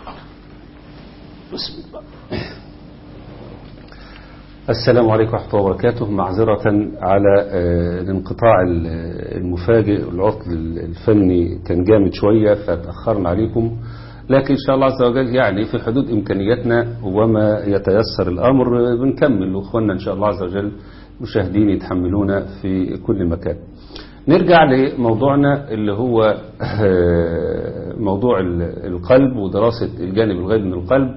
بسم الله. السلام عليكم ورحمة الله وبركاته. معذرة على الانقطاع المفاجئ، العطل الفني كان جامد شوية فتأخرنا عليكم، لكن إن شاء الله عز وجل يعني في حدود إمكانياتنا وما يتيسر الأمر بنكمل، وإخواننا إن شاء الله عز وجل مشاهدين يتحملون في كل مكان. نرجع لموضوعنا اللي هو موضوع القلب ودراسة الجانب الغيبي من القلب.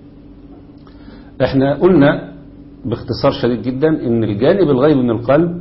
احنا قلنا باختصار شديد جدا ان الجانب الغيبي من القلب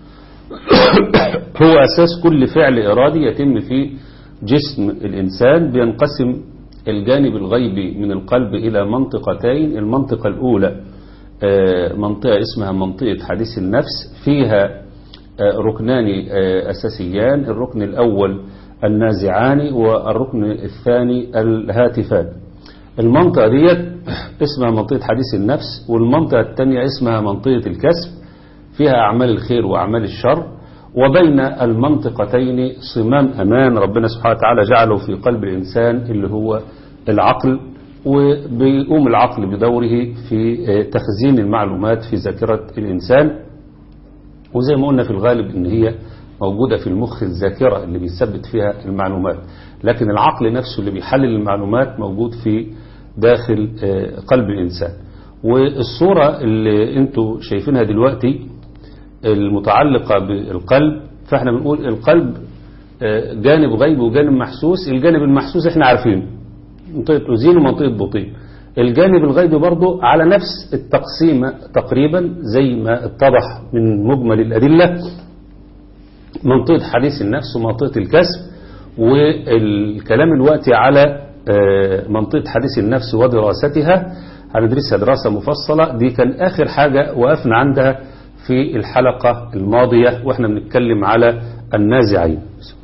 هو اساس كل فعل ارادي يتم في جسم الانسان. بينقسم الجانب الغيبي من القلب الى منطقتين. المنطقة الاولى منطقة اسمها منطقة حديث النفس، فيها ركنان اساسيان، الركن الاول النازعان والركن الثاني الهاتفان. المنطقة ديت اسمها منطقة حديث النفس، والمنطقة الثانية اسمها منطقة الكسب، فيها أعمال الخير وأعمال الشر. وبين المنطقتين صمام أمان ربنا سبحانه وتعالى جعله في قلب الإنسان اللي هو العقل، وبيقوم العقل بدوره في تخزين المعلومات في ذاكرة الإنسان. وزي ما قلنا في الغالب إن هي موجودة في المخ الذاكرة اللي بيثبت فيها المعلومات، لكن العقل نفسه اللي بيحلل المعلومات موجود في داخل قلب الإنسان. والصورة اللي انتوا شايفينها دلوقتي المتعلقة بالقلب، فاحنا بنقول القلب جانب غيبي وجانب محسوس. الجانب المحسوس احنا عارفينه، منطقة أذين ومنطقة بطين. الجانب الغيبي برضه على نفس التقسيمة تقريبا زي ما اتضح من مجمل الأدلة، منطقة حديث النفس ومنطقة الكسب. والكلام الوقتي على منطقة حديث النفس ودراستها، هندرسها دراسة مفصلة. دي كان آخر حاجة وقفنا عندها في الحلقة الماضية واحنا بنتكلم على النازعين.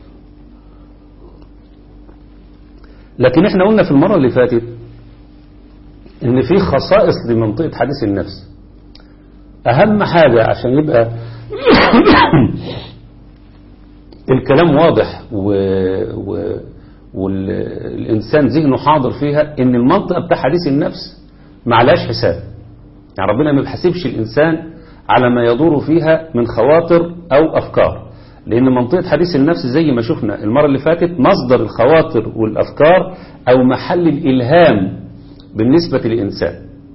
لكن احنا قلنا في المرة اللي فاتت ان في خصائص لمنطقة حديث النفس. اهم حاجة عشان يبقى الكلام واضح والإنسان ذهنه حاضر فيها، ان المنطقة بتاع حديث النفس معلاش حساب. يعني ربنا ما بيحاسبش الإنسان على ما يدور فيها من خواطر أو أفكار، لأن منطقة حديث النفس زي ما شفنا المرة اللي فاتت مصدر الخواطر والأفكار أو محل الإلهام بالنسبة للإنسان،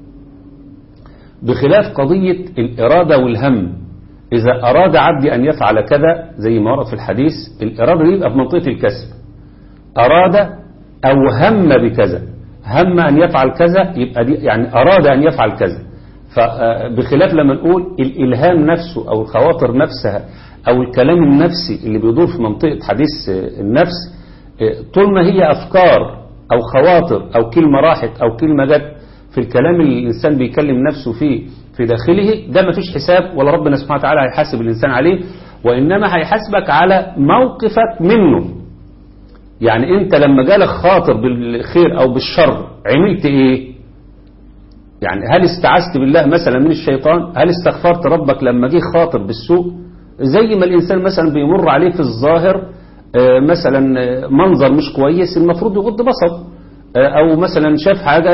بخلاف قضية الإرادة والهم. إذا أراد عبدي أن يفعل كذا زي ما ورد في الحديث، الإرادة دي يبقى في منطقة الكسب. أراد أو هم بكذا، هم أن يفعل كذا يبقى دي يعني أراد أن يفعل كذا. فبخلاف لما نقول الإلهام نفسه أو الخواطر نفسها أو الكلام النفسي اللي بيدور في منطقة حديث النفس، طول ما هي أفكار أو خواطر أو كلمة راحت أو كلمة جت في الكلام اللي الإنسان بيكلم نفسه فيه في داخله، ده ما فيش حساب ولا ربنا سبحانه وتعالى هيحاسب الإنسان عليه، وإنما هيحاسبك على موقفك منه. يعني أنت لما جالك خاطر بالخير أو بالشر عملت إيه؟ يعني هل استعذت بالله مثلا من الشيطان؟ هل استغفرت ربك لما جه خاطر بالسوء؟ زي ما الإنسان مثلا بيمر عليه في الظاهر مثلا منظر مش كويس، المفروض يغض بصره، أو مثلا شاف حاجة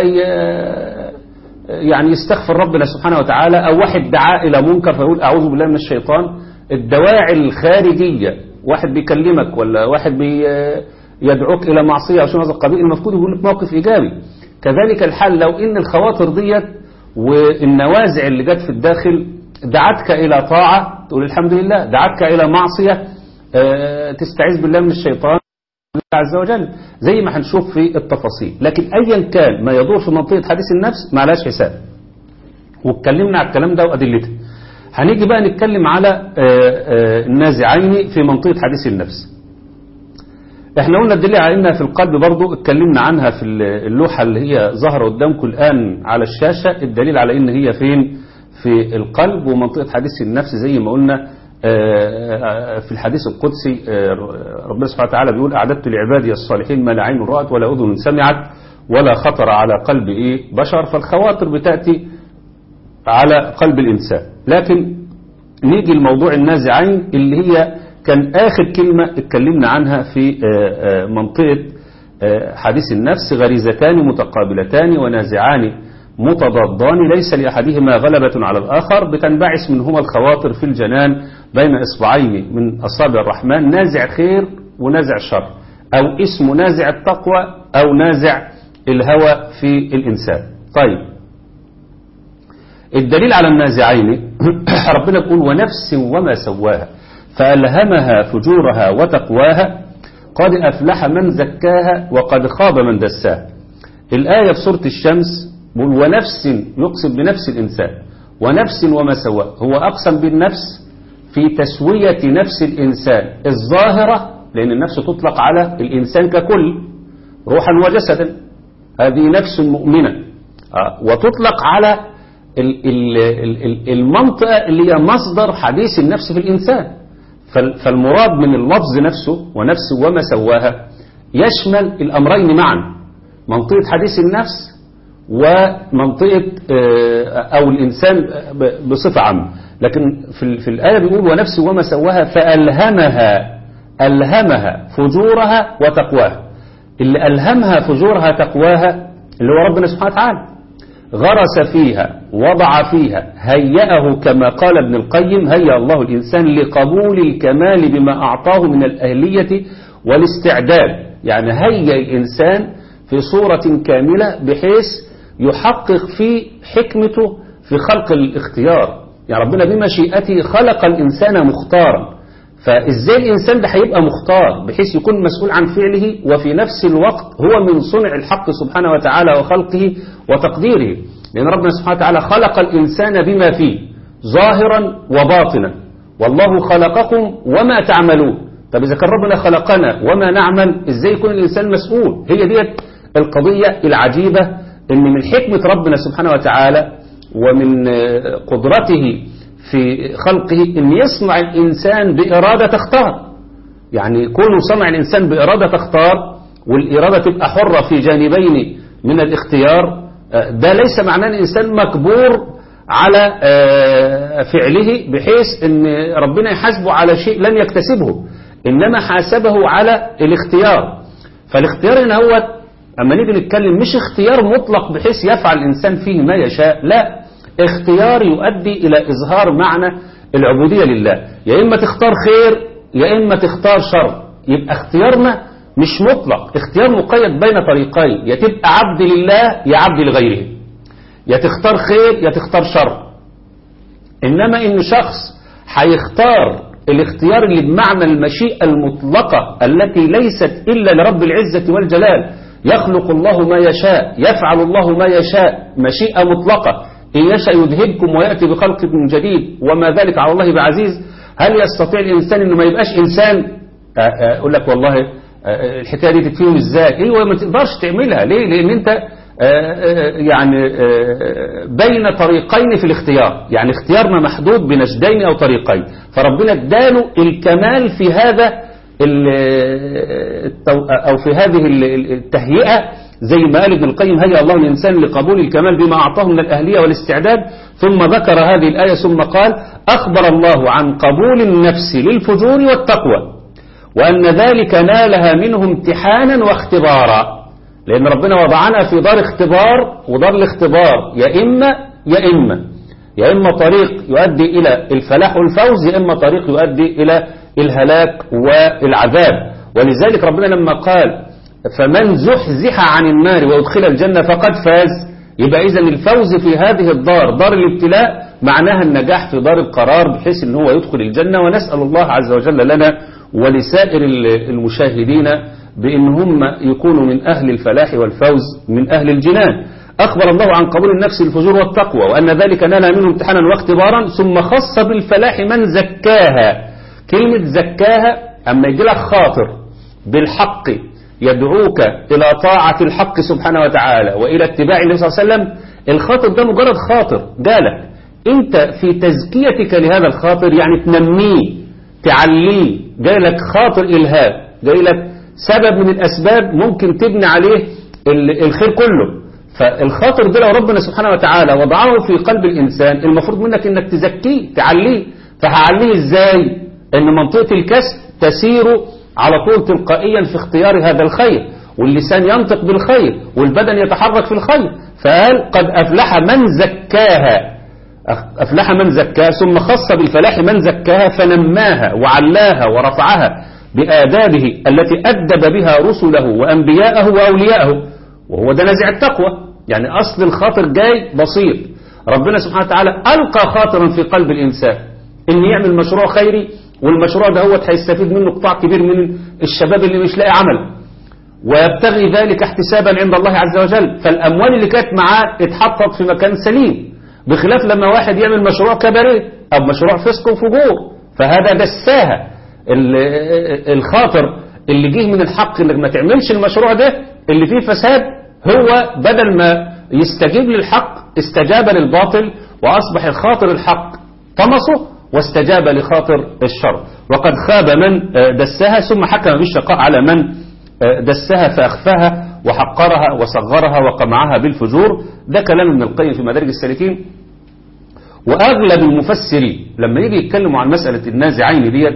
يعني يستغفر ربنا سبحانه وتعالى، أو واحد دعا إلى منكر فيقول أعوذ بالله من الشيطان. الدواعي الخارجية، واحد بيكلمك ولا واحد يدعوك إلى معصية أو شيء من هذا القبيل، المفروض يقول لك موقف إيجابي. كذلك الحال لو إن الخواطر ديت والنوازع اللي جت في الداخل دعتك إلى طاعة تقول الحمد لله، دعتك إلى معصية تستعيذ بالله من الشيطان عز وجل، زي ما هنشوف في التفاصيل. لكن أيا كان ما يدور في منطقة حديث النفس معلاش حساب، واتكلمنا على الكلام ده وأدلته. هنيجي بقى نتكلم على النازعين في منطقة حديث النفس. احنا قلنا الدليل على انها في القلب، برضو اتكلمنا عنها في اللوحة اللي هي ظاهرة قدامكم الآن على الشاشة. الدليل على ان هي فين؟ في القلب ومنطقة حديث النفس. زي ما قلنا في الحديث القدسي ربنا سبحانه وتعالى بيقول أعددت لعبادي الصالحين ما لا عين رأت ولا أذن سمعت ولا خطر على قلب بشر. فالخواطر بتأتي على قلب الإنسان. لكن نيجي الموضوع النازعين اللي هي كان آخر كلمة اتكلمنا عنها في منطقة حديث النفس غريزتان متقابلتان ونازعان متضادان ليس لأحدهما غلبة على الآخر، بتنبعث منهما الخواطر في الجنان بين إصبعين من أصابع الرحمن، نازع خير ونازع شر، أو اسم نازع التقوى أو نازع الهوى في الإنسان. طيب، الدليل على النازعين ربنا بيقول ونفس وما سواها فألهمها فجورها وتقواها قد أفلح من زكاها وقد خاب من دساها. الآية في سورة الشمس بيقول ونفس، يقسم بنفس الإنسان، ونفس وما سواها، هو أقسم بالنفس في تسوية نفس الإنسان الظاهرة، لأن النفس تطلق على الإنسان ككل روحا وجسدا، هذه نفس مؤمنة، وتطلق على المنطقة اللي هي مصدر حديث النفس في الإنسان. فالمراد من اللفظ نفسه ونفس وما سواها يشمل الأمرين معا، منطقة حديث النفس ومنطقة أو الإنسان بصفة عامة. لكن في الآية بيقول ونفس وما سواها ألهمها فجورها وتقواها. اللي ألهمها فجورها تقواها اللي هو ربنا سبحانه وتعالى، غرس فيها، وضع فيها، هيأه كما قال ابن القيم هيأ الله الإنسان لقبول الكمال بما أعطاه من الأهلية والاستعداد، يعني هيأ الإنسان في صورة كاملة بحيث يحقق في حكمته في خلق الاختيار. يعني ربنا بمشيئته خلق الإنسان مختارا، فإزاي الإنسان ده هيبقى مختار بحيث يكون مسؤول عن فعله وفي نفس الوقت هو من صنع الحق سبحانه وتعالى وخلقه وتقديره، لأن ربنا سبحانه وتعالى خلق الإنسان بما فيه ظاهرا وباطنا، والله خلقكم وما تعملون. طب إذا كان ربنا خلقنا وما نعمل، إزاي يكون الإنسان مسؤول؟ هي ديت القضية العجيبة، إن من حكمة ربنا سبحانه وتعالى ومن قدرته في خلقه إن يصنع الإنسان بإرادة تختار. يعني كونه صنع الإنسان بإرادة تختار، والإرادة تبقى حرة في جانبين من الاختيار، ده ليس معناه أن الإنسان مكبور على فعله بحيث أن ربنا يحاسبه على شيء لن يكتسبه، إنما حاسبه على الاختيار. فالاختيار هنا هو أما نيجي نتكلم مش اختيار مطلق بحيث يفعل الإنسان فيه ما يشاء، لا، اختيار يؤدي إلى إظهار معنى العبودية لله، يا إما تختار خير يا إما تختار شر. يبقى اختيارنا مش مطلق، اختيار مقيد بين طريقين، يا تبقى عبد لله يا عبد لغيره، يا تختار خير يا تختار شر. إنما إن شخص هيختار الاختيار اللي بمعنى المشيئة المطلقة التي ليست إلا لرب العزة والجلال، يخلق الله ما يشاء، يفعل الله ما يشاء، مشيئة مطلقة، إن يشاء يذهبكم ويأتي بخلق جديد وما ذلك على الله بعزيز. هل يستطيع الإنسان إنه ما يبقاش إنسان؟ أقول لك والله الحكاية دي تتفهم إزاي؟ إيه ما تقدرش تعملها. ليه؟ لأن أنت يعني بين طريقين في الاختيار، يعني اختيارنا محدود بنجدين أو طريقين، فربنا اداله الكمال في هذا أو في هذه التهيئة، زي ما قال ابن القيم هيأ الله الإنسان لقبول الكمال بما أعطاه من الأهلية والاستعداد. ثم ذكر هذه الآية ثم قال أخبر الله عن قبول النفس للفجور والتقوى وأن ذلك نالها منه امتحانا واختبارا، لأن ربنا وضعنا في دار اختبار، ودار الاختبار يا إما طريق يؤدي إلى الفلاح والفوز، يا إما طريق يؤدي إلى الهلاك والعذاب. ولذلك ربنا لما قال فمن زحزح عن النار وادخل الجنة فقد فاز، يبقى إذن الفوز في هذه الدار، دار الابتلاء، معناها النجاح في دار القرار بحيث أن هو يدخل الجنة. ونسأل الله عز وجل لنا ولسائر المشاهدين بأن هم يكونوا من أهل الفلاح والفوز من أهل الجنان. أخبر الله عن قبول النفس الفجور والتقوى وأن ذلك نال منه امتحانا واختبارا، ثم خص بالفلاح من زكاها. كلمة زكاها أما يجي لك خاطر بالحق يدعوك إلى طاعة الحق سبحانه وتعالى وإلى اتباع النبي صلى الله عليه وسلم، الخاطر ده مجرد خاطر جالك، أنت في تزكيتك لهذا الخاطر يعني تنميه تعليه، جاي لك خاطر إلهام، جاي لك سبب من الأسباب ممكن تبني عليه الخير كله. فالخاطر ده لو ربنا سبحانه وتعالى وضعه في قلب الإنسان، المفروض منك إنك تزكيه تعليه. فهعليه إزاي؟ إن منطقة الكسب تسير على طول تلقائيا في اختيار هذا الخير، واللسان ينطق بالخير والبدن يتحرك في الخير. فقال قد أفلح من زكاها، أفلح من زكاها، ثم خص بالفلاح من زكاها فنماها وعلاها ورفعها بآدابه التي أدب بها رسله وأنبياءه وأولياءه، وهو ده نزع التقوى. يعني أصل الخاطر جاي بسيط، ربنا سبحانه وتعالى ألقى خاطرا في قلب الإنسان إن يعمل مشروع خيري، والمشروع ده هو هيستفيد منه قطاع كبير من الشباب اللي مش لاقي عمل، ويبتغي ذلك احتسابا عند الله عز وجل، فالأموال اللي كانت معاه اتحطت في مكان سليم، بخلاف لما واحد يعمل مشروع كباريه أو مشروع فسق وفجور، فهذا دساها. الخاطر اللي جه من الحق انك ما تعملش المشروع ده اللي فيه فساد، هو بدل ما يستجيب للحق استجاب للباطل، وأصبح الخاطر الحق طمسه واستجاب لخاطر الشر. وقد خاب من دسها، ثم حكم بالشقاء على من دسها فأخفاها وحقرها وصغرها وقمعها بالفجور. ده كلام ابن القيم في مدارج السالكين. وأغلب المفسرين لما يجي يتكلموا عن مسألة النازعين ديت،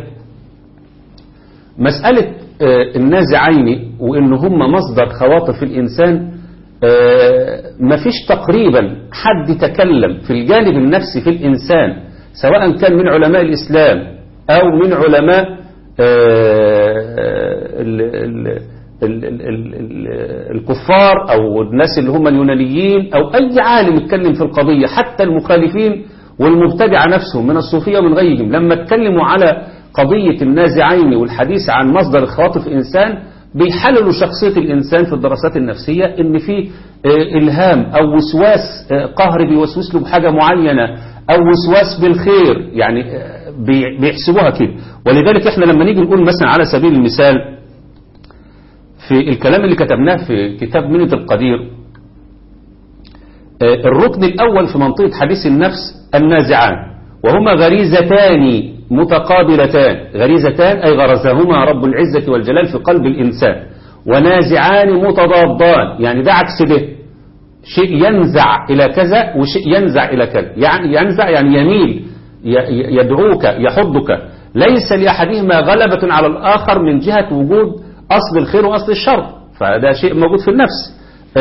مسألة النازعين وإن هم مصدر خواطر في الإنسان، مفيش تقريبا حد تكلم في الجانب النفسي في الإنسان، سواء كان من علماء الإسلام أو من علماء الكفار أو الناس اللي هم اليونانيين، أو أي عالم يتكلم في القضية، حتى المخالفين والمبتدعة نفسهم من الصوفية ومن غيرهم، لما اتكلموا على قضية النازعين والحديث عن مصدر الخواطر في الإنسان، بيحللوا شخصية الإنسان في الدراسات النفسية إن في إلهام أو وسواس قهري بيوسوس له بحاجة معينة، أو وسواس بالخير، يعني بيحسبوها كده. ولذلك إحنا لما نيجي نقول مثلا على سبيل المثال في الكلام اللي كتبناه في كتاب منة القدير، الركن الأول في منطقة حديث النفس النازعان، وهما غريزتان متقابلتان، غريزتان أي غرزهما رب العزة والجلال في قلب الإنسان، ونازعان متضادان، يعني ده عكس ده، شيء ينزع إلى كذا وشيء ينزع إلى كذا، يعني ينزع يعني يميل، يدعوك يحضك، ليس لأحدهما غلبة على الآخر من جهة وجود أصل الخير وأصل الشر، فده شيء موجود في النفس.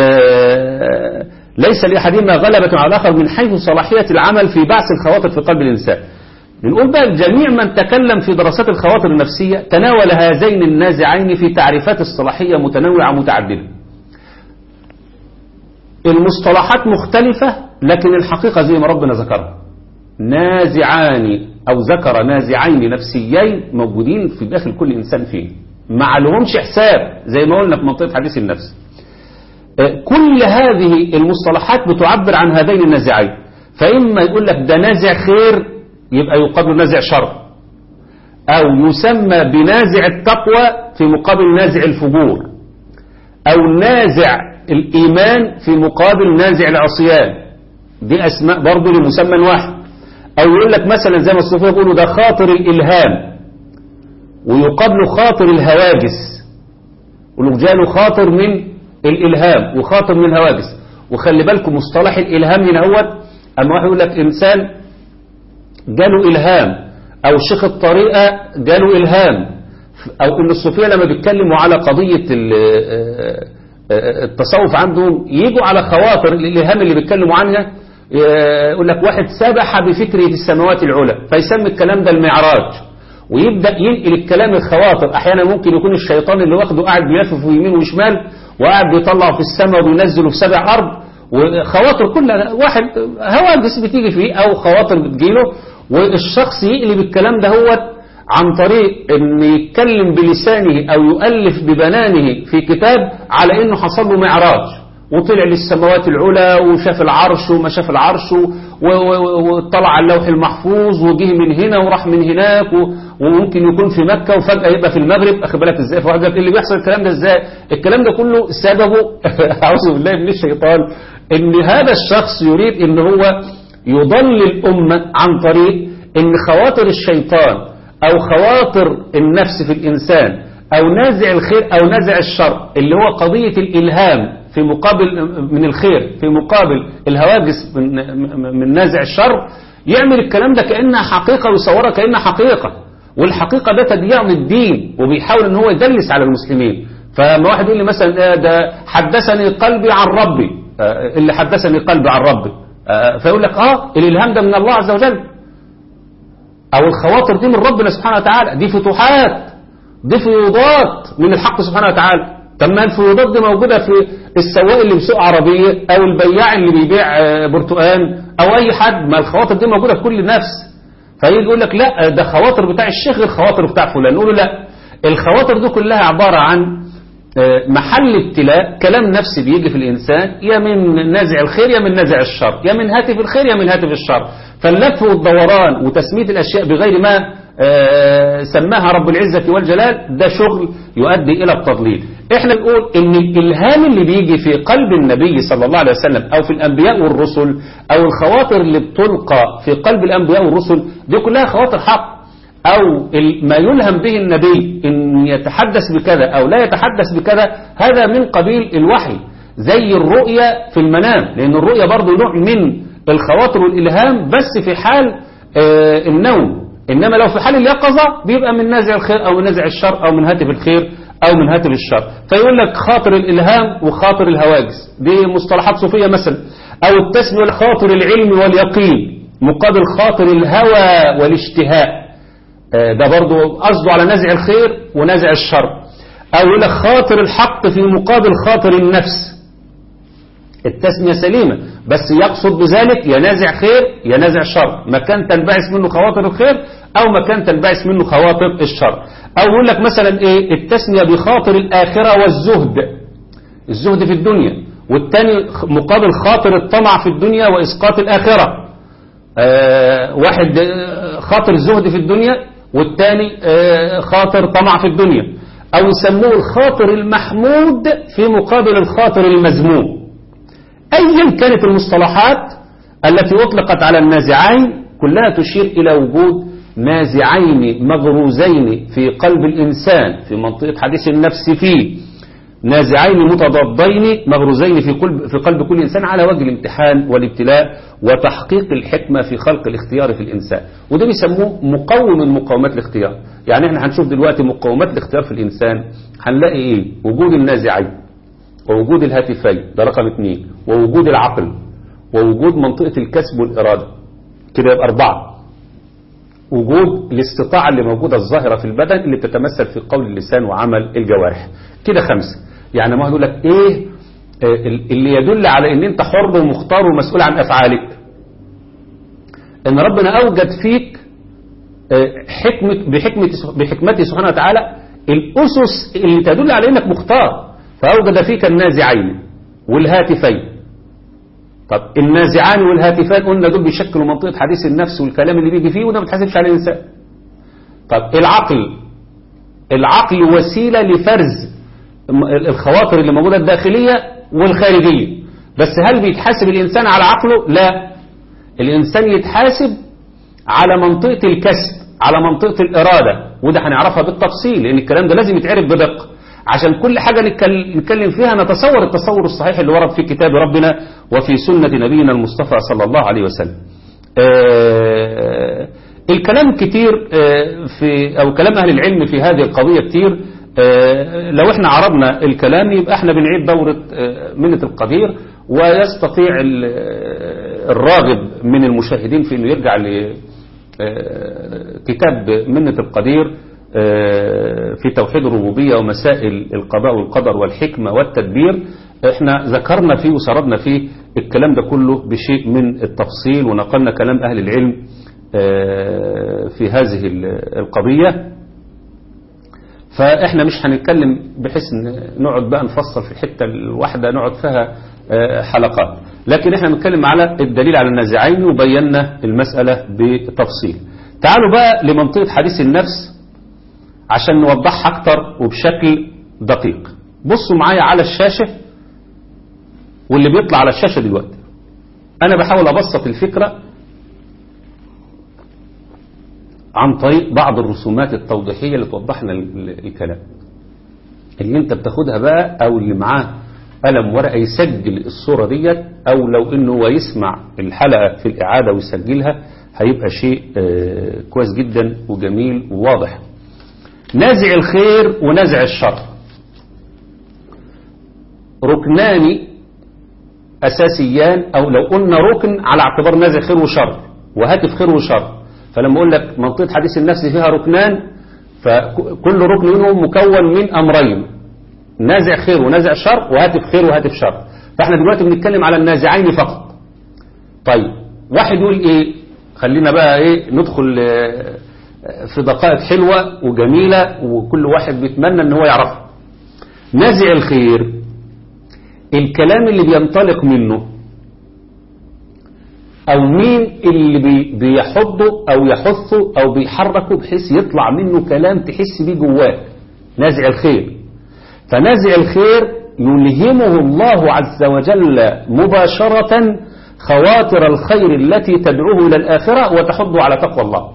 ليس لأحدهما غلبة على الآخر من حيث صلاحية العمل في بعث الخواطر في قلب الإنسان. بنقول بقى جميع من تكلم في دراسات الخواطر النفسية تناول هذين النازعين في تعريفات اصطلاحية متنوعة متعددة. المصطلحات مختلفة، لكن الحقيقة زي ما ربنا ذكرها، نازعان أو ذكر نازعين نفسيين موجودين في داخل كل إنسان فيه، ما لهمش حساب زي ما قلنا في منطقة حديث النفس. كل هذه المصطلحات بتعبر عن هذين النازعين، فإما يقول لك ده نازع خير يبقى يقابل نازع شر، أو يسمى بنازع التقوى في مقابل نازع الفجور، أو نازع الإيمان في مقابل نازع العصيان، دي أسماء برضو لمسمى واحد. أو يقول لك مثلا زي ما الصوفية يقولوا ده خاطر الإلهام ويقابل خاطر الهواجس، يقولوا جاله خاطر من الإلهام وخاطر من الهواجس. وخلي بالكم مصطلح الإلهام هنا هو، أما واحد يقول لك إنسان جاله إلهام، أو شيخ الطريقة جاله إلهام، أو إن الصوفية لما بيتكلموا على قضية التصوف عندهم يجوا على خواطر الإلهام اللي بيتكلموا عنها، يقول لك واحد سبح بفكره في السماوات العلى، فيسمي الكلام ده المعراج، ويبدأ ينقل الكلام الخواطر. أحيانا ممكن يكون الشيطان اللي واخده قاعد بيلفف يمين وشمال، وقاعد بيطلعه في السماء وبينزله في 7 أرض، وخواطر كلها واحد هواجس بتيجي فيه أو خواطر بتجيله، والشخص يقلب الكلام ده هو عن طريق ان يتكلم بلسانه او يؤلف ببنانه في كتاب على انه حصل له معراج وطلع للسماوات العلى وشاف العرش وما شاف العرش واطلع على اللوح المحفوظ وجه من هنا وراح من هناك، وممكن يكون في مكة وفجأة يبقى في المغرب. اخد بالك ازاي؟ فواحد اللي بيحصل الكلام ده ازاي؟ الكلام ده كله سببه اعوذ بالله من الشيطان، ان هذا الشخص يريد ان هو يضل الامة عن طريق ان خواطر الشيطان او خواطر النفس في الانسان او نازع الخير او نازع الشر اللي هو قضية الالهام في مقابل من الخير في مقابل الهواجس من نازع الشر، يعمل الكلام ده كأنها حقيقة ويصورها كأنها حقيقة، والحقيقة ده تضييع للدين، وبيحاول ان هو يدلس على المسلمين. فما واحد يقول لي مثلا ده حدثني قلبي عن ربي، اللي حدثني قلبي عن ربي، فيقول لك الإلهام ده من الله عز وجل، أو الخواطر دي من ربنا سبحانه وتعالى، دي فتوحات، دي فيوضات من الحق سبحانه وتعالى. طب ما الفيوضات دي موجودة في السواق اللي بيسوق عربية، أو البياع اللي بيبيع برتقان، أو أي حد، ما الخواطر دي موجودة في كل نفس. فيجي يقول لك لا ده خواطر بتاع الشيخ غير خواطر بتاع فلان، نقول له لا، الخواطر دي كلها عبارة عن محل ابتلاء، كلام نفسي بيجي في الإنسان، يا من نازع الخير يا من نازع الشر، يا من هاتف الخير يا من هاتف الشر. فاللف والدوران وتسمية الأشياء بغير ما سماها رب العزة والجلال ده شغل يؤدي إلى التضليل. احنا نقول ان الإلهام اللي بيجي في قلب النبي صلى الله عليه وسلم أو في الأنبياء والرسل، أو الخواطر اللي بتلقى في قلب الأنبياء والرسل، دي كلها خواطر حق، أو ما يلهم به النبي إن يتحدث بكذا أو لا يتحدث بكذا، هذا من قبيل الوحي، زي الرؤية في المنام، لأن الرؤية برضو نوع من الخواطر والإلهام بس في حال النوم، إنما لو في حال اليقظة بيبقى من نازع الخير أو من نازع الشر أو من هاتف الخير أو من هاتف الشر. فيقول لك خاطر الإلهام وخاطر الهواجس، دي مصطلحات صوفية مثلا، أو التسمية خاطر العلم واليقين مقابل خاطر الهوى والاشتهاء، ده برضو قصده على نازع الخير ونازع الشر. أو يقول لك خاطر الحق في مقابل خاطر النفس، التسمية سليمة بس يقصد بذلك يا نازع خير يا نازع شر، مكان تنبعث منه خواطر الخير أو مكان تنبعث منه خواطر الشر. أو يقول لك مثلا التسمية بخاطر الآخرة والزهد، الزهد في الدنيا، والتاني مقابل خاطر الطمع في الدنيا وإسقاط الآخرة. واحد خاطر الزهد في الدنيا والتاني خاطر طمع في الدنيا. أو يسموه الخاطر المحمود في مقابل الخاطر المذموم. أيا كانت المصطلحات التي أطلقت على النازعين كلها تشير إلى وجود نازعين مغروزين في قلب الإنسان في منطقة حديث النفس فيه، نازعين متضادين مغروزين في قلب كل إنسان على وجه الامتحان والابتلاء وتحقيق الحكمة في خلق الاختيار في الإنسان. وده بيسموه مقوم من مقومات الاختيار. يعني احنا هنشوف دلوقتي مقومات الاختيار في الإنسان، هنلاقي وجود النازعين ووجود الهاتفين ده رقم 2، ووجود العقل ووجود منطقة الكسب والإرادة، كده يبقى 4. وجود الاستطاعة اللي موجودة الظاهرة في البدن اللي بتتمثل في قول اللسان وعمل الجوارح، كده 5. يعني ما يقول لك ايه اللي يدل على ان انت حر ومختار ومسؤول عن افعالك، ان ربنا اوجد فيك بحكمته سبحانه وتعالى الاسس اللي تدل على انك مختار، فاوجد فيك النازعين والهاتفين. طب النازعان والهاتفان قلنا دول بيشكلوا منطقة حديث النفس والكلام اللي بيجي فيه، وده ما بتحاسبش عليه الانسان. طب العقل وسيلة لفرز الخواطر اللي موجودة الداخلية والخارجية، بس هل بيتحاسب الإنسان على عقله؟ لا، الإنسان يتحاسب على منطقة الكسب، على منطقة الإرادة، وده هنعرفها بالتفصيل لأن الكلام ده لازم يتعرف بدقة عشان كل حاجة نتكلم فيها نتصور التصور الصحيح اللي ورد في كتاب ربنا وفي سنة نبينا المصطفى صلى الله عليه وسلم. الكلام كتير أو كلام أهل العلم في هذه القضية كتير. لو احنا عرضنا الكلام يبقى احنا بنعيد دورة منة القدير، ويستطيع الراغب من المشاهدين في انه يرجع لكتاب منة القدير في توحيد الربوبية ومسائل القضاء والقدر والحكمة والتدبير. احنا ذكرنا فيه وسردنا فيه الكلام ده كله بشيء من التفصيل، ونقلنا كلام أهل العلم في هذه القضية. فاحنا مش هنتكلم بحيث نقعد بقى نفصل في الحتة الواحدة نقعد فيها حلقات، لكن احنا بنتكلم على الدليل على النازعين وبينا المسألة بتفصيل. تعالوا بقى لمنطقة حديث النفس عشان نوضحها اكتر وبشكل دقيق. بصوا معايا على الشاشة واللي بيطلع على الشاشة دلوقتي. انا بحاول ابسط الفكرة عن طريق بعض الرسومات التوضيحية اللي توضح لنا الكلام. اللي انت بتاخدها بقى او اللي معاه قلم ورقة يسجل الصورة ديت، او لو انه هو يسمع الحلقة في الاعادة ويسجلها هيبقى شيء كويس جدا وجميل وواضح. نازع الخير ونازع الشر. ركنان أساسيان، أو لو قلنا ركن على اعتبار نازع خير وشر وهاتف خير وشر، فلما أقول لك منطقة حديث النفس فيها ركنان، فكل ركن منهم مكون من أمرين، نازع خير ونازع شر وهاتف خير وهاتف شر. فاحنا دلوقتي بنتكلم على النازعين فقط. طيب واحد يقول ايه، خلينا بقى ايه ندخل في دقائق حلوة وجميلة وكل واحد بيتمنى ان هو يعرفها. نازع الخير الكلام اللي بينطلق منه، او مين اللي بيحضه او يحثه او بيحركه بحيث يطلع منه كلام تحس بيه جواك، نازع الخير. فنازع الخير يلهمه الله عز وجل مباشرة خواطر الخير التي تدعوه إلى الآخرة وتحضه على تقوى الله.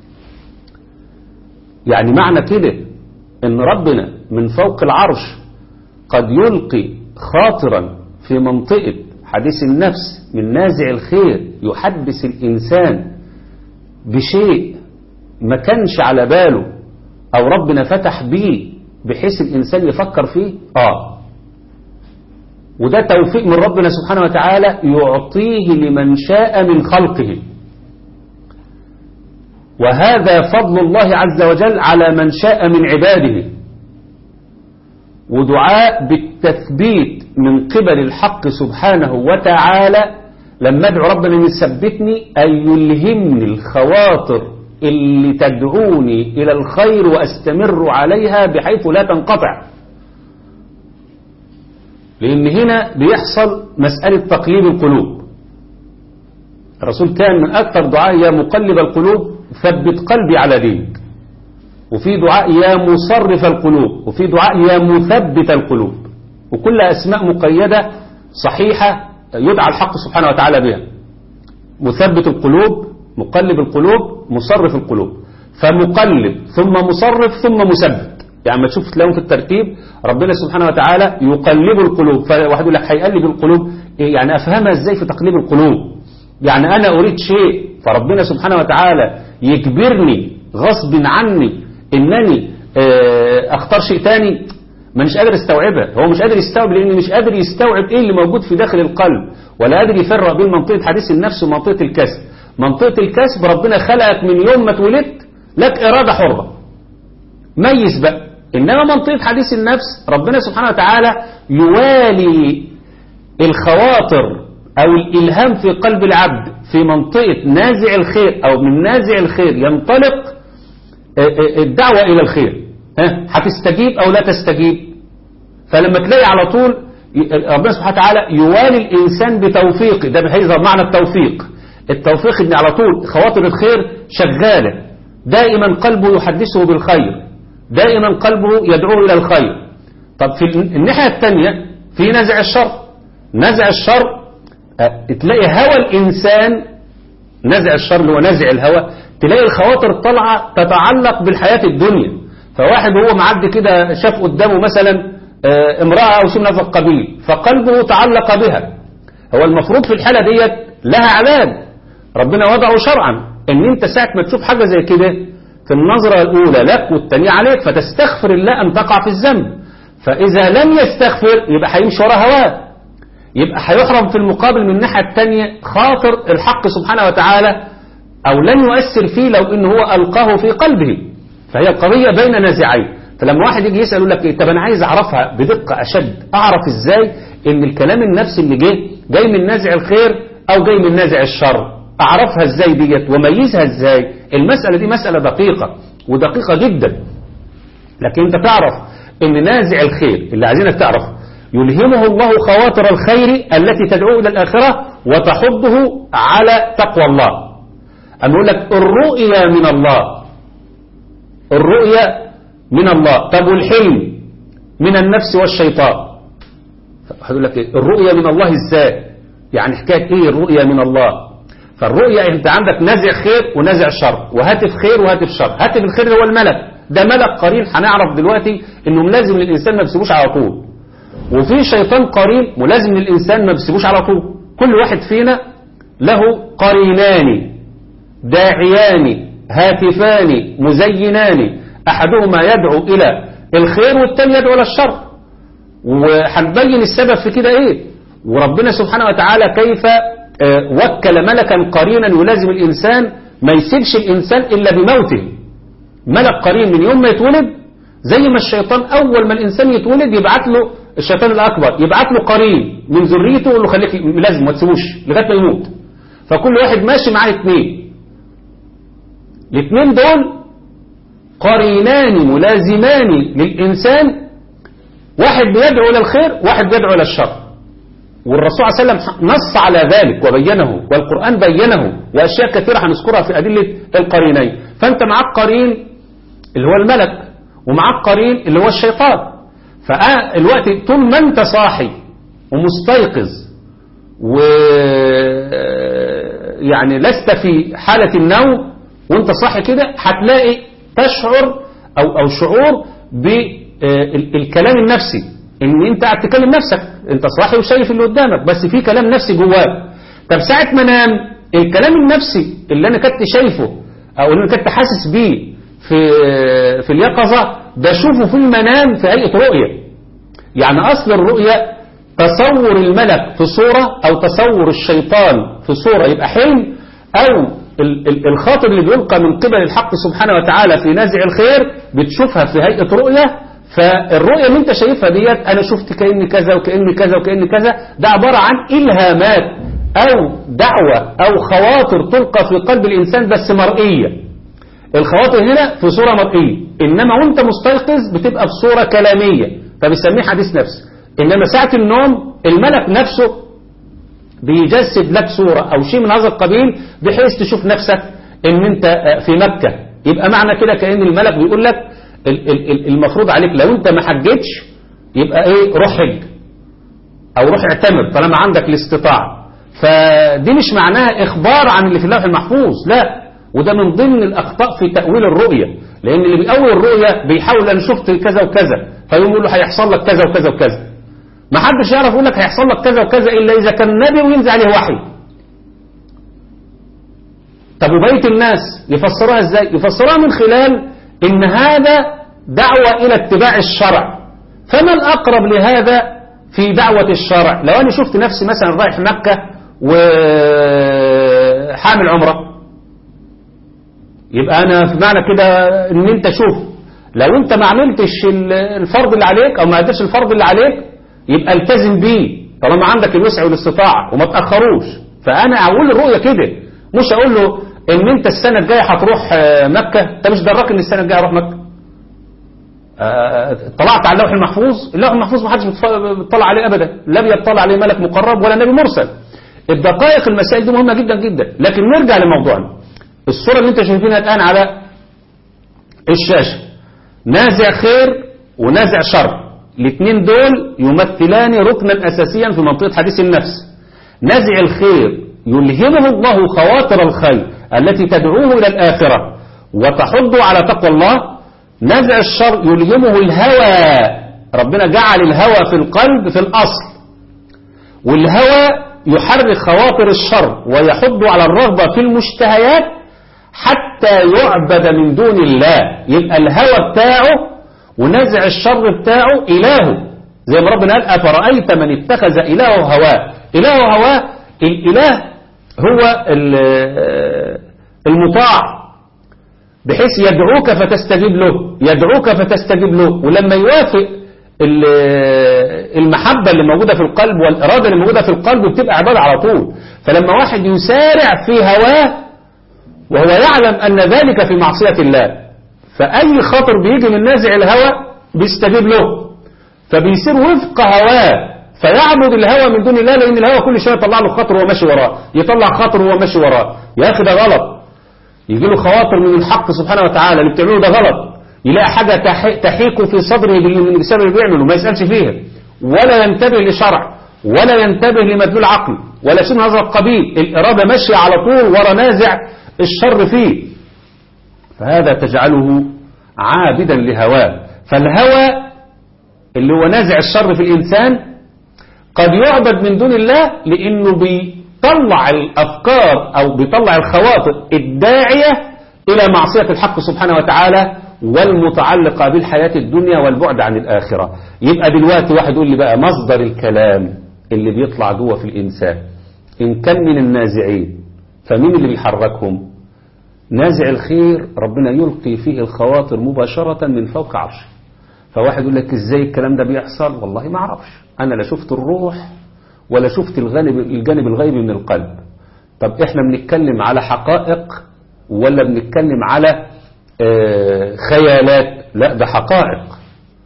يعني معنى كده ان ربنا من فوق العرش قد يلقي خاطرا في منطقة حديث النفس من نازع الخير يحدث الإنسان بشيء ما كانش على باله أو ربنا فتح به بحيث الإنسان يفكر فيه. وده توفيق من ربنا سبحانه وتعالى يعطيه لمن شاء من خلقه، وهذا فضل الله عز وجل على من شاء من عباده، ودعاء بالتثبيت من قبل الحق سبحانه وتعالى. لما ادعو ربنا ان يثبتني أن يلهمني الخواطر اللي تدعوني إلى الخير وأستمر عليها بحيث لا تنقطع. لأن هنا بيحصل مسألة تقليب القلوب. الرسول كان من أكثر دعاء يا مقلب القلوب ثبت قلبي على دينك، وفي دعاء يا مصرف القلوب، وفي دعاء يا مثبت القلوب، وكل أسماء مقيدة صحيحة يدعى الحق سبحانه وتعالى بها. مثبت القلوب، مقلب القلوب، مصرف القلوب. فمقلب ثم مصرف ثم مثبت، يعني ما تشوف تلاقيهم في الترتيب ربنا سبحانه وتعالى يقلب القلوب. فواحد يقول لك هيقلب القلوب إيه؟ يعني أفهمها إزاي في تقليب القلوب؟ يعني أنا أريد شيء فربنا سبحانه وتعالى يجبرني غصب عني إنني أختار شيء تاني، ما مش قادر استوعبها. هو مش قادر يستوعب لأنه مش قادر يستوعب إيه اللي موجود في داخل القلب، ولا قادر يفرق بين منطقة حديث النفس ومنطقة الكسب. منطقة الكسب ربنا خلقك من يوم ما اتولدت لك إرادة حرة، ميز بقى. إنما منطقة حديث النفس ربنا سبحانه وتعالى يوالي الخواطر أو الإلهام في قلب العبد في منطقة نازع الخير، أو من نازع الخير ينطلق الدعوة إلى الخير. هتستجيب أو لا تستجيب. فلما تلاقي على طول ربنا سبحانه وتعالى يوالي الإنسان بتوفيق، ده بهذا معنى التوفيق. التوفيق إن على طول خواطر الخير شغالة، دائما قلبه يحدثه بالخير، دائما قلبه يدعوه إلى الخير. طب في الناحية الثانية في نزع الشر. نزع الشر تلاقي هوى الإنسان، نزع الشر اللي هو نزع الهوى، تلاقي الخواطر طالعة تتعلق بالحياة الدنيا. فواحد هو معدي كده شاف قدامه مثلا امرأة أو شيء من هذا القبيل، فقلبه تعلق بها. هو المفروض في الحالة ديت لها علاج ربنا وضعه شرعا، ان انت ساعة ما تشوف حاجة زي كده في النظرة الأولى لك والتانية عليك فتستغفر الله أن تقع في الذنب. فإذا لم يستغفر يبقى هيمشي ورا هواه، يبقى هيحرم في المقابل من الناحية التانية خاطر الحق سبحانه وتعالى، أو لن يؤثر فيه لو إن هو ألقاه في قلبه. فهي القضية بين نازعين. فلما واحد يجي يسأل يقول لك إيه، طب أنا عايز أعرفها بدقة أشد، أعرف إزاي إن الكلام النفسي اللي جاي من نازع الخير أو جاي من نازع الشر؟ أعرفها إزاي ديت وميزها إزاي؟ المسألة دي مسألة دقيقة ودقيقة جدا. لكن أنت تعرف إن نازع الخير اللي عايزينك تعرف يلهمه الله خواطر الخير التي تدعو إلى الآخرة وتحضه على تقوى الله. أنا أقول لك الرؤية من الله، الرؤية من الله. طب والحلم من النفس والشيطان. هقول لك إيه الرؤية من الله إزاي؟ يعني حكاية إيه الرؤية من الله؟ فالرؤية أنت عندك نازع خير ونازع شر، وهاتف خير وهاتف شر. هاتف الخير هو الملك، ده ملك قرين هنعرف دلوقتي إنه ملازم للإنسان ما بيسيبوش على طول. وفي شيطان قرين ملازم للإنسان ما بيسيبوش على طول. كل واحد فينا له قرينان داعيان هاتفان مزينان، أحدهما يدعو إلى الخير والثاني يدعو إلى الشر. وهنبين السبب في كده ايه. وربنا سبحانه وتعالى كيف وكل ملكا قرينا يلازم الإنسان، ما يسيبش الإنسان إلا بموته. ملك قرين من يوم ما يتولد، زي ما الشيطان أول ما الإنسان يتولد يبعت له الشيطان الأكبر، يبعت له قرين من ذريته يقول له خليك لازم ما تسيبوش لغاية ما يموت. فكل واحد ماشي معاه اثنين، الاثنين دول قرينان ملازمان للإنسان، واحد بيدعو إلى الخير واحد بيدعو إلى الشر. والرسول صلى الله عليه وسلم نص على ذلك وبينه، والقرآن بينه، وأشياء كثيرة هنذكرها في أدلة القرينين. فأنت معك قرين اللي هو الملك، ومعك قرين اللي هو الشيطان. فالوقت طول ما أنت صاحي ومستيقظ ويعني لست في حالة النوم وانت صاحي كده، هتلاقي تشعر أو شعور بالكلام النفسي، ان انت قاعد تكلم نفسك، انت صاحي وشايف اللي قدامك بس في كلام نفسي جواك. طب ساعة ما نام الكلام النفسي اللي انا كنت شايفه او اللي انا كنت حاسس بيه في اليقظة بشوفه في المنام في هيئة رؤية. يعني اصل الرؤية تصور الملك في صورة او تصور الشيطان في صورة يبقى حلم، او الخاطر اللي بيلقى من قبل الحق سبحانه وتعالى في نازع الخير بتشوفها في هيئة رؤية. فالرؤية اللي انت شايفها ديت انا شفت كأني كذا وكأني كذا وكأني كذا، ده عبارة عن إلهامات او دعوة او خواطر تلقى في قلب الانسان بس مرئية. الخواطر هنا في صورة مرئية، انما وانت مستيقظ بتبقى في صورة كلامية، فبيسميه حديث نفس. انما ساعة النوم الملك نفسه بيجسد لك صورة او شيء من هذا القبيل بحيث تشوف نفسك ان انت في مكة. يبقى معنى كده كأن الملك بيقول لك المفروض عليك لو انت ما حجتش يبقى ايه، روح حج او روح اعتمر طالما عندك الاستطاعة. فدي مش معناها اخبار عن اللي في اللوح المحفوظ، لا، وده من ضمن الاخطاء في تأويل الرؤية. لان اللي بيأول الرؤية بيحاول انا شفت كذا وكذا، فيقوم يقول له هيحصل لك كذا وكذا وكذا. ما حدش يعرف يقول لك هيحصل لك كذا وكذا الا اذا كان نبي وينزل عليه وحي. طب وبقية الناس يفسروها ازاي؟ يفسروها من خلال ان هذا دعوة الى اتباع الشرع. فما الاقرب لهذا في دعوة الشرع؟ لو انا شفت نفسي مثلا رايح مكة وحامل عمرة، يبقى انا في معنى كده ان انت شوف لو انت ما عملتش الفرض اللي عليك او ما اديتش الفرض اللي عليك يبقى التزم بيه طالما عندك الوسع والاستطاعة وما تأخروش. فانا اقول الرؤية كده، مش اقول له ان انت السنة الجاية هتروح مكة. انت مش دراك ان السنة الجاية هروح مكة. طلعت على اللوح المحفوظ، اللوح المحفوظ ما حدش بيطلع عليه ابدا، لا بيطلع عليه ملك مقرب ولا نبي مرسل. الدقائق المسائل دي مهمة جدا جدا. لكن نرجع لموضوعنا. الصورة اللي انت شايفينها الان على الشاشة نازع خير ونازع شر، الاثنين دول يمثلان ركنا اساسيا في منطقة حديث النفس. نازع الخير يلهمه الله خواطر الخير التي تدعوه إلى الآخرة وتحض على تقوى الله. نزع الشر يلهمه الهوى، ربنا جعل الهوى في القلب في الأصل، والهوى يحرك خواطر الشر ويحض على الرغبة في المشتهيات حتى يعبد من دون الله. يبقى الهوى بتاعه ونزع الشر بتاعه إلهه، زي ما ربنا قال أفرأيت من اتخذ إلهه هواه. إلهه هواه، الإله هو المطاع بحيث يدعوك فتستجيب له، يدعوك فتستجيب له. ولما يوافق المحبة اللي موجودة في القلب والإرادة اللي موجودة في القلب بتبقى عبادة على طول. فلما واحد يسارع في هواه وهو يعلم أن ذلك في معصية الله، فأي خطر بيجي من نازع الهوى بيستجيب له، فبيصير وفق هواه فيعبد الهوى من دون الله. لأن الهوى كل شوية يطلع له خاطر وهو ماشي وراه، يطلع خاطر وهو ماشي وراه. يا أخي ده غلط، يجي له خواطر من الحق سبحانه وتعالى اللي بتعمله ده غلط، يلاقي حاجة تحيك في صدره بسبب اللي بيعمله ما يسألش فيها ولا ينتبه لشرع ولا ينتبه لمدلول عقل ولا شيء من هذا القبيل. الإرادة ماشية على طول ورا نازع الشر فيه، فهذا تجعله عابدا لهواه. فالهوى اللي هو نازع الشر في الإنسان قد يعبد من دون الله لأنه بيطلع الأفكار أو بيطلع الخواطر الداعية إلى معصية الحق سبحانه وتعالى والمتعلقة بالحياة الدنيا والبعد عن الآخرة. يبقى دلوقتي واحد يقول لي بقى مصدر الكلام اللي بيطلع جوه في الإنسان إن كان من النازعين، فمين اللي بيحركهم؟ نازع الخير ربنا يلقي فيه الخواطر مباشرة من فوق عرشه. فواحد يقول لك ازاي الكلام ده بيحصل؟ والله ما اعرفش، انا لا شفت الروح ولا شفت الجانب الغيبي من القلب. طب احنا بنتكلم على حقائق ولا بنتكلم على خيالات؟ لا، ده حقائق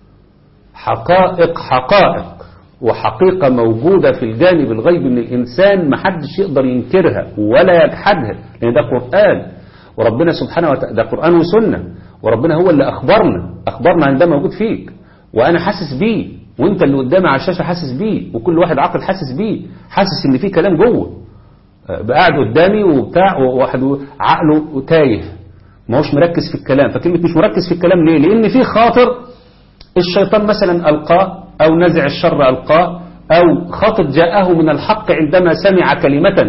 حقائق وحقيقة موجودة في الجانب الغيبي من الإنسان، محدش يقدر ينكرها ولا يجحدها، لأن ده قرآن وربنا سبحانه وتعالى، ده قرآن وسنة، وربنا هو اللي أخبرنا عن ده موجود فيك، وأنا حاسس بيه، وانت اللي قدامي على الشاشة حاسس بيه، وكل واحد عاقل حاسس بيه، حاسس ان في كلام جوه قاعد قدامي وبتاع، وواحد عقله تايه ما هوش مركز في الكلام. فكلمة مش مركز في الكلام ليه؟ لأن في خاطر الشيطان مثلا ألقاه، أو نزع الشر ألقاه، أو خاطر جاءه من الحق عندما سمع كلمة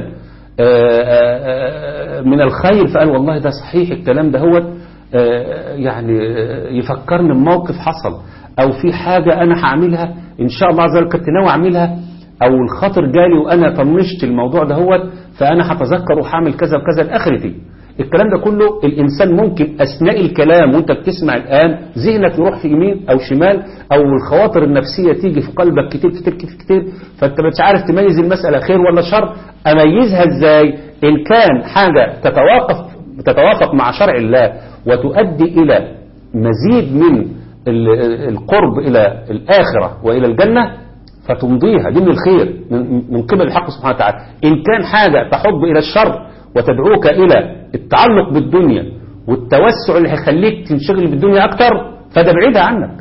من الخير فقال والله ده صحيح الكلام ده هو يعني يفكرني بموقف حصل، أو في حاجة أنا هعملها إن شاء الله عز وجل كنت ناوي أعملها، أو الخاطر جالي وأنا طنشت الموضوع ده هو فأنا هتذكر وهعمل كذا وكذا لآخرتي. الكلام ده كله الإنسان ممكن أثناء الكلام وانت بتسمع الآن ذهنك يروح في يمين أو شمال، أو الخواطر النفسية تيجي في قلبك كتير كتير كتير كتير، فانت مش عارف تميز المسألة خير ولا شر. أميزها إزاي؟ إن كان حاجة تتوافق مع شرع الله وتؤدي إلى مزيد من القرب إلى الآخرة وإلى الجنة فتمضيها، دي من الخير من قبل الحق سبحانه وتعالى. إن كان حاجة تحض إلى الشر وتدعوك إلى التعلق بالدنيا والتوسع اللي هيخليك تنشغل بالدنيا أكتر فده بعيدة عنك.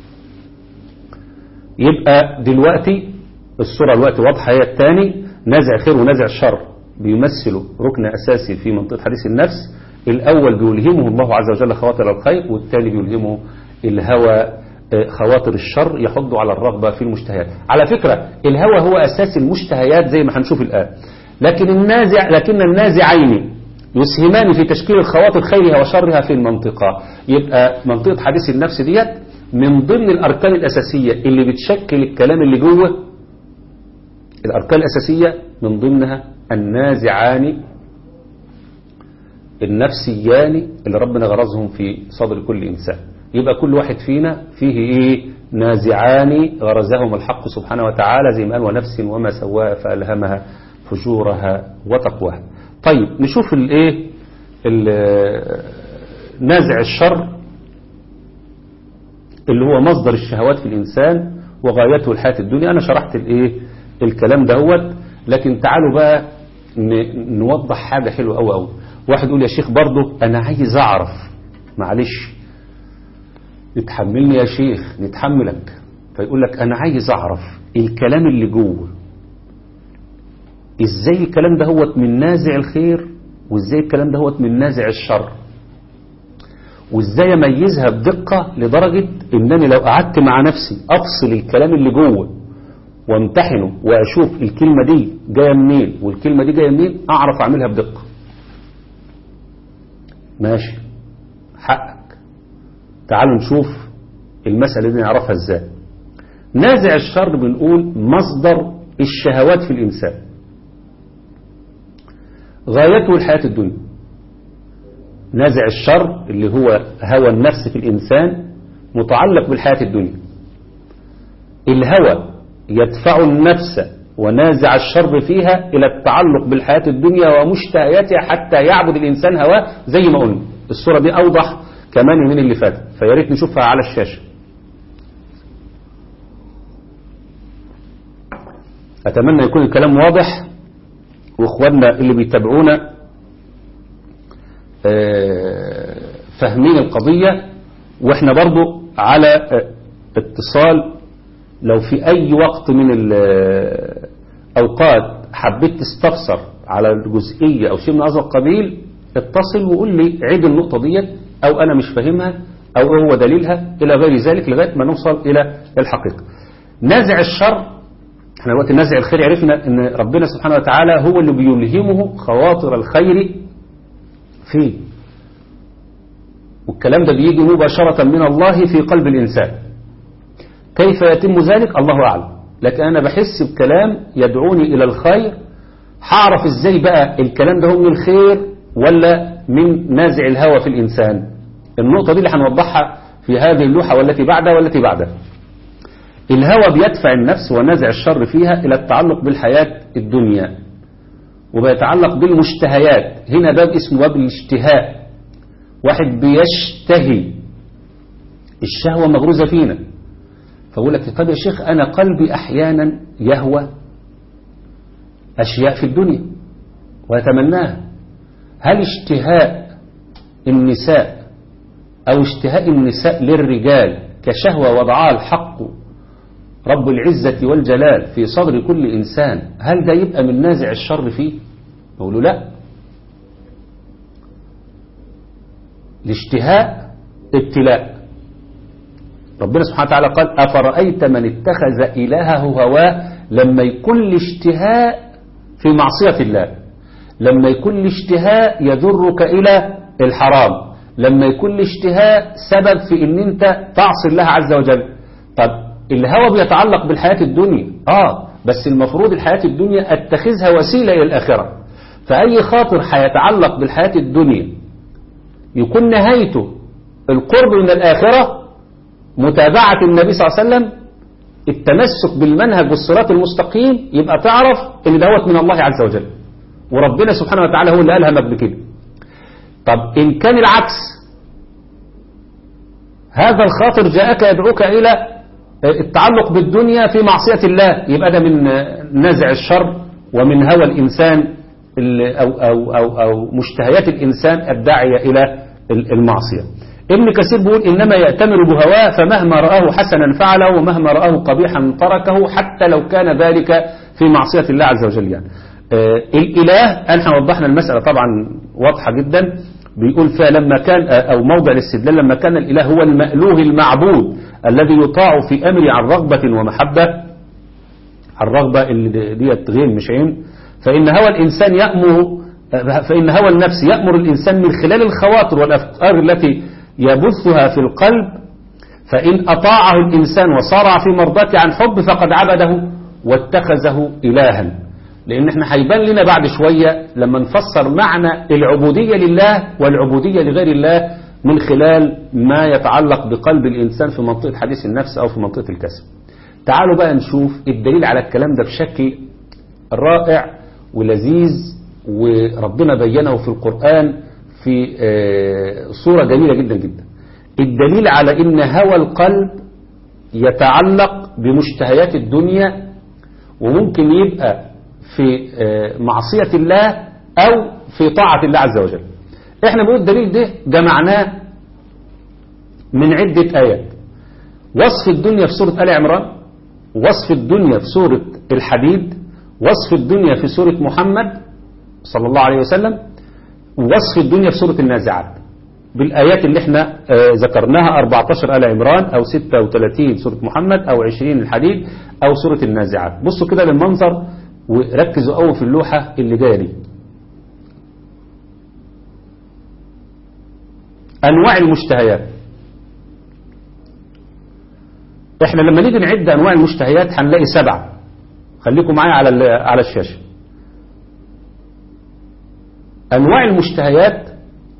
يبقى دلوقتي الصورة الوقت واضحة، هي الثاني نازع الخير ونازع الشر بيمثلوا ركن أساسي في منطقة حديث النفس. الأول بيلهمه الله عز وجل خواطر الخير، والثاني بيلهمه الهوى خواطر الشر يحض على الرغبة في المشتهيات. على فكرة الهوى هو أساس المشتهيات زي ما هنشوف الآن، لكن النازعين يسهمان في تشكيل الخواطر خيرها وشرها في المنطقة. يبقى منطقة حديث النفس ديت من ضمن الأركان الأساسية اللي بتشكل الكلام اللي جوه. الأركان الأساسية من ضمنها النازعان النفسيان اللي ربنا غرزهم في صدر كل إنسان. يبقى كل واحد فينا فيه نازعان غرزهم الحق سبحانه وتعالى، زي ما قال ونفس وما سواها فألهمها فجورها وتقواها. طيب نشوف نازع الشر اللي هو مصدر الشهوات في الإنسان وغايته الحياة الدنيا. أنا شرحت الكلام دهوت، لكن تعالوا بقى نوضح حاجة حلوة أوي أوي. واحد يقول يا شيخ برضه أنا عايز أعرف، معلش نتحملني يا شيخ، نتحملك. فيقول لك أنا عايز أعرف الكلام اللي جوه ازاي الكلام ده هو من نازع الخير، وازاي الكلام ده هو من نازع الشر، وازاي اميزها بدقة لدرجة انني لو قعدت مع نفسي افصل الكلام اللي جوه وامتحنه واشوف الكلمة دي جاية منين والكلمة دي جاية منين اعرف اعملها بدقة. ماشي حقك. تعالوا نشوف المسألة دي نعرفها ازاي. نازع الشر بنقول مصدر الشهوات في الانسان، غايته الحياة الدنيا. نازع الشر اللي هو هوى النفس في الإنسان متعلق بالحياة الدنيا. الهوى يدفع النفس ونازع الشر فيها إلى التعلق بالحياة الدنيا ومشتهياتها حتى يعبد الإنسان هواه، زي ما قلنا. الصورة دي أوضح كمان من اللي فات، فياريت نشوفها على الشاشة. أتمنى يكون الكلام واضح، واخواننا اللي بيتابعونا فاهمين القضية، واحنا برضو على اتصال. لو في اي وقت من الاوقات حبيت تستفسر على الجزئية او شيء من هذا القبيل اتصل وقول لي عيد النقطة ديت، او انا مش فاهمها، او هو دليلها الى غير ذلك، لغاية ما نوصل الى الحقيقة. نازع الشر، احنا دلوقتي نازع الخير عرفنا ان ربنا سبحانه وتعالى هو اللي بيلهمه خواطر الخير فيه. والكلام ده بيجي مباشرة من الله في قلب الإنسان. كيف يتم ذلك الله أعلم، لكن أنا بحس بكلام يدعوني إلى الخير. هعرف إزاي بقى الكلام ده هو من الخير ولا من نازع الهوى في الإنسان؟ النقطة دي اللي هنوضحها في هذه اللوحة والتي بعدها والتي بعدها. الهوى بيدفع النفس ونازع الشر فيها إلى التعلق بالحياة الدنيا، وبيتعلق بالمشتهيات. هنا باب اسمه باب الاشتهاء. واحد بيشتهي، الشهوة مغروزة فينا، فأقول لك طب يا شيخ أنا قلبي أحيانا يهوى أشياء في الدنيا ويتمناها. هل اشتهاء النساء أو اشتهاء النساء للرجال كشهوة وضعها الحق رب العزة والجلال في صدر كل إنسان، هل ده يبقى من نازع الشر فيه؟ نقول له لا. الاشتهاء ابتلاء. ربنا سبحانه وتعالى قال أفرأيت من اتخذ إلهه هواه، لما يكون الاشتهاء في معصية الله، لما يكون الاشتهاء يجرك إلى الحرام، لما يكون الاشتهاء سبب في ان انت تعصي الله عز وجل. طب الهوى بيتعلق بالحياة الدنيا، بس المفروض الحياة الدنيا اتخذها وسيلة إلى الآخرة. فأي خاطر هيتعلق بالحياة الدنيا يكون نهايته القرب من الآخرة، متابعة النبي صلى الله عليه وسلم، التمسك بالمنهج والصراط المستقيم، يبقى تعرف ان دوت من الله عز وجل، وربنا سبحانه وتعالى هو اللي ألهمك بكده. طب إن كان العكس، هذا الخاطر جاءك يدعوك إلى التعلق بالدنيا في معصية الله، يبقى ده من نزع الشر ومن هوى الإنسان أو مشتهيات الإنسان الداعية إلى المعصية. ابن كثير بيقول إنما يأتمر بهواه، فمهما رآه حسنا فعله ومهما رآه قبيحا تركه، حتى لو كان ذلك في معصية الله عز وجل. يعني الإله، احنا وضحنا المسألة طبعا واضحة جدا. بيقول فيها لما كان، أو موضع الاستدلال، لما كان الإله هو المألوه المعبود الذي يطاع في أمره عن رغبة ومحبة، الرغبة اللي ديت غين مش عين، فإن هوى النفس يأمر الإنسان من خلال الخواطر والأفكار التي يبثها في القلب، فإن أطاعه الإنسان وصارع في مرضاته عن حب فقد عبده واتخذه إلها. لأن احنا هيبان لنا بعد شوية لما نفسر معنى العبودية لله والعبودية لغير الله من خلال ما يتعلق بقلب الإنسان في منطقة حديث النفس أو في منطقة الكسب. تعالوا بقى نشوف الدليل على الكلام ده بشكل رائع ولذيذ، وربنا بينه في القرآن في صورة جميلة جدا جدا. الدليل على إن هوى القلب يتعلق بمشتهيات الدنيا، وممكن يبقى في معصية الله أو في طاعة الله عز وجل. احنا بنقول الدليل ده جمعناه من عدة آيات. وصف الدنيا في سورة آل عمران، وصف الدنيا في سورة الحديد، وصف الدنيا في سورة محمد صلى الله عليه وسلم، ووصف الدنيا في سورة النازعات، بالآيات اللي احنا ذكرناها 14 آل عمران أو 36 سورة محمد أو 20 الحديد أو سورة النازعات. بصوا كده للمنظر وركزوا قوي في اللوحة اللي جايه دي. أنواع المشتهيات. احنا لما نيجي نعد أنواع المشتهيات هنلاقي 7. خليكم معايا على الشاشة. أنواع المشتهيات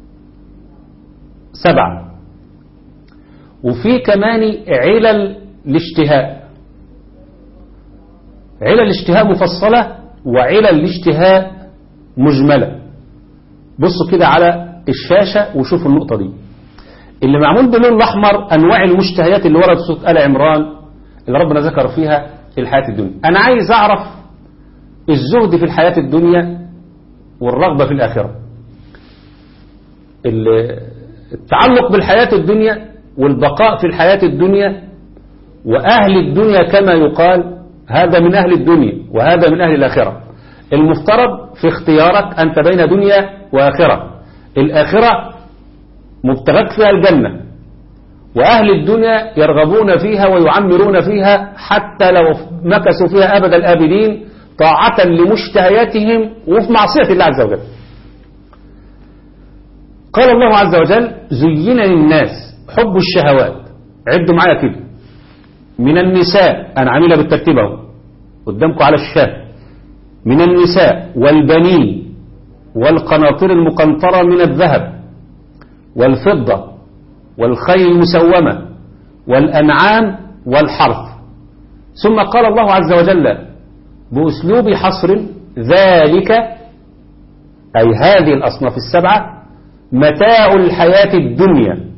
7، وفي كمان علل الاشتهاء. علل الاشتهاء مفصلة وعلل الاشتهاء مجملة. بصوا كده على الشاشة وشوفوا النقطة دي. اللي معمول باللون الأحمر أنواع المشتهيات اللي ورد سورة آل عمران اللي ربنا ذكر فيها الحياة الدنيا. أنا عايز أعرف الزهد في الحياة الدنيا والرغبة في الآخرة. التعلق بالحياة الدنيا والبقاء في الحياة الدنيا، وأهل الدنيا كما يقال هذا من أهل الدنيا وهذا من أهل الآخرة. المفترض في اختيارك أنت بين دنيا وآخرة. الآخرة مبتغاك فيها الجنة، وأهل الدنيا يرغبون فيها ويعمرون فيها حتى لو مكثوا فيها أبد الآبدين طاعة لمشتهياتهم وفي معصية الله عز وجل. قال الله عز وجل زين للناس حب الشهوات، عدوا معايا كده، من النساء، أنا عاملها بالترتيب اهو قدامكم على الشاشة، من النساء والبنين والقناطر المقنطرة من الذهب والفضة والخيل المسومة والأنعام والحرث. ثم قال الله عز وجل بأسلوب حصر ذلك، أي هذه الأصناف السبعة، متاع الحياة الدنيا.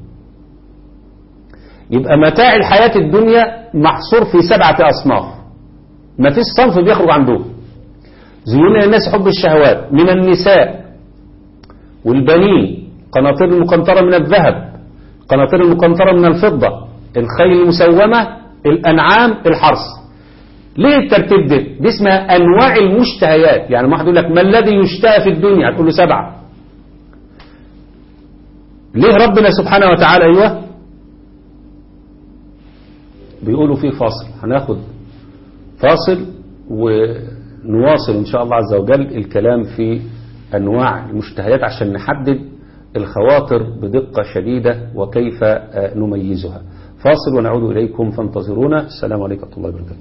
يبقى متاع الحياة الدنيا محصور في 7 أصناف، ما فيش صنف بيخرج عن دول. زين للناس حب الشهوات من النساء والبنين، قناطر المقنطرة من الذهب، قناطر المقنطرة من الفضة، الخيل المسومة، الأنعام، الحرث. ليه الترتيب ده؟ دي اسمها أنواع المشتهيات. يعني واحد يقول لك ما الذي يشتهى في الدنيا؟ هتقول له 7. ليه ربنا سبحانه وتعالى أيوه بيقولوا فيه فاصل؟ هناخد فاصل ونواصل إن شاء الله عز وجل الكلام في أنواع المشتهيات عشان نحدد الخواطر بدقة شديدة وكيف نميزها. فاصل ونعود إليكم فانتظرونا. السلام عليكم ورحمة الله وبركاته.